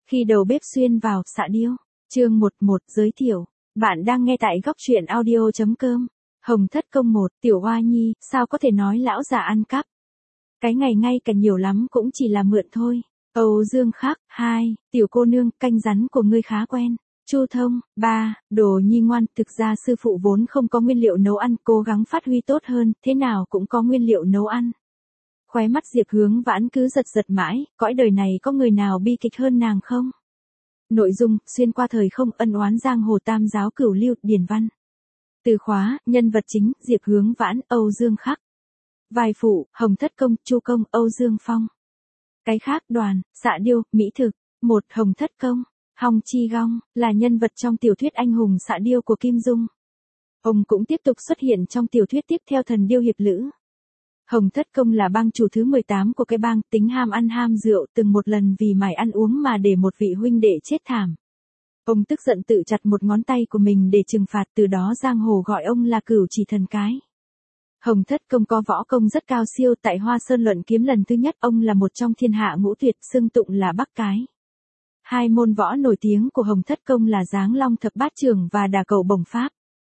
Khi đầu bếp xuyên vào, xạ điêu. Chương 11 giới thiệu. Bạn đang nghe tại góc truyện audio.com. Hồng Thất Công 1, Tiểu Hoa Nhi, sao có thể nói lão già ăn cắp. Cái ngày ngay cả nhiều lắm cũng chỉ là mượn thôi. Âu Dương Khắc. 2, Tiểu cô nương, canh rắn của ngươi khá quen. Chu Thông. 3, Đồ Nhi ngoan, thực ra sư phụ vốn không có nguyên liệu nấu ăn, cố gắng phát huy tốt hơn, thế nào cũng có nguyên liệu nấu ăn. Khóe mắt Diệp Hướng Vãn cứ giật giật mãi, cõi đời này có người nào bi kịch hơn nàng không? Nội dung, xuyên qua thời không, ân oán giang hồ, tam giáo cửu lưu, điển văn. Từ khóa, nhân vật chính, Diệp Hướng Vãn, Âu Dương Khắc. Vai phụ, Hồng Thất Công, Chu Công, Âu Dương Phong. Cái khác, Đoàn, xạ điêu, mỹ thực. 1. Hồng Thất Công. Hồng Chi Gong, là nhân vật trong tiểu thuyết anh hùng xạ điêu của Kim Dung. Ông cũng tiếp tục xuất hiện trong tiểu thuyết tiếp theo Thần Điêu Hiệp Lữ. Hồng Thất Công là bang chủ thứ 18 của cái bang, tính ham ăn ham rượu, từng một lần vì mải ăn uống mà để một vị huynh đệ chết thảm. Ông tức giận tự chặt một ngón tay của mình để trừng phạt, từ đó giang hồ gọi ông là Cửu Chỉ Thần Cái. Hồng Thất Công có võ công rất cao siêu, tại Hoa Sơn luận kiếm lần thứ nhất ông là một trong thiên hạ ngũ tuyệt, xưng tụng là Bắc Cái. Hai môn võ nổi tiếng của Hồng Thất Công là Giáng Long Thập Bát Trưởng và Đả Cầu Bổng Pháp.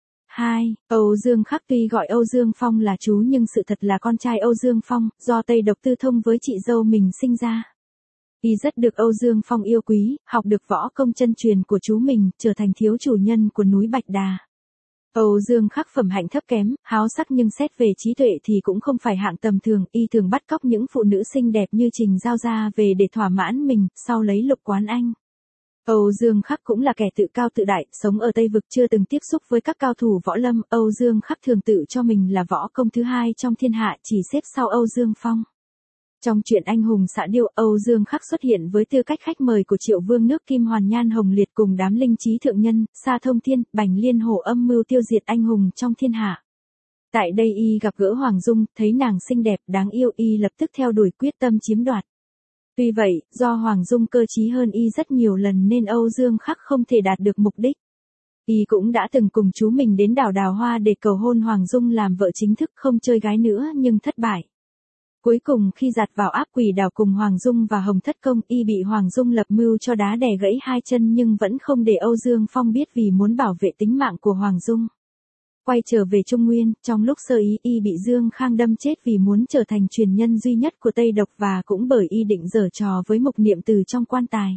2. Âu Dương Khắc tuy gọi Âu Dương Phong là chú nhưng sự thật là con trai Âu Dương Phong, do Tây Độc Tư Thông với chị dâu mình sinh ra. Y rất được Âu Dương Phong yêu quý, học được võ công chân truyền của chú mình, trở thành thiếu chủ nhân của núi Bạch Đà. Âu Dương Khắc phẩm hạnh thấp kém, háo sắc nhưng xét về trí tuệ thì cũng không phải hạng tầm thường, y thường bắt cóc những phụ nữ xinh đẹp như Trình Giao Gia về để thỏa mãn mình, sau lấy Lục Quán Anh. Âu Dương Khắc cũng là kẻ tự cao tự đại, sống ở Tây Vực chưa từng tiếp xúc với các cao thủ võ lâm, Âu Dương Khắc thường tự cho mình là võ công thứ hai trong thiên hạ, chỉ xếp sau Âu Dương Phong. Trong truyện anh hùng xạ điêu, Âu Dương Khắc xuất hiện với tư cách khách mời của Triệu Vương nước Kim Hoàn Nhan Hồng Liệt cùng đám linh trí thượng nhân, Sa Thông Thiên, Bành Liên Hổ âm mưu tiêu diệt anh hùng trong thiên hạ. Tại đây y gặp gỡ Hoàng Dung, thấy nàng xinh đẹp, đáng yêu, y lập tức theo đuổi quyết tâm chiếm đoạt. Tuy vậy, do Hoàng Dung cơ trí hơn y rất nhiều lần nên Âu Dương Khắc không thể đạt được mục đích. Y cũng đã từng cùng chú mình đến đảo Đào Hoa để cầu hôn Hoàng Dung làm vợ chính thức, không chơi gái nữa nhưng thất bại. Cuối cùng khi giạt vào áp quỷ đảo cùng Hoàng Dung và Hồng Thất Công, y bị Hoàng Dung lập mưu cho đá đè gãy hai chân nhưng vẫn không để Âu Dương Phong biết vì muốn bảo vệ tính mạng của Hoàng Dung. Quay trở về Trung Nguyên, trong lúc sơ ý y bị Dương Khang đâm chết vì muốn trở thành truyền nhân duy nhất của Tây Độc và cũng bởi y định giở trò với Mục Niệm Từ trong quan tài.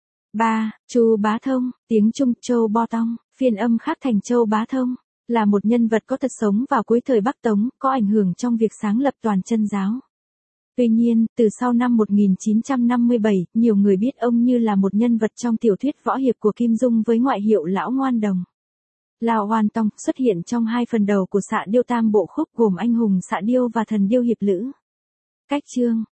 3. Chu Bá Thông, tiếng Trung Châu Bo Tong, phiên âm khác thành Châu Bá Thông, là một nhân vật có thật sống vào cuối thời Bắc Tống, có ảnh hưởng trong việc sáng lập Toàn Chân giáo. Tuy nhiên, từ sau năm 1957, nhiều người biết ông như là một nhân vật trong tiểu thuyết võ hiệp của Kim Dung với ngoại hiệu Lão Ngoan Đồng. Lão Hoan Tong xuất hiện trong hai phần đầu của xạ điêu tam bộ khúc gồm anh hùng xạ điêu và thần điêu hiệp lữ. Cách chương.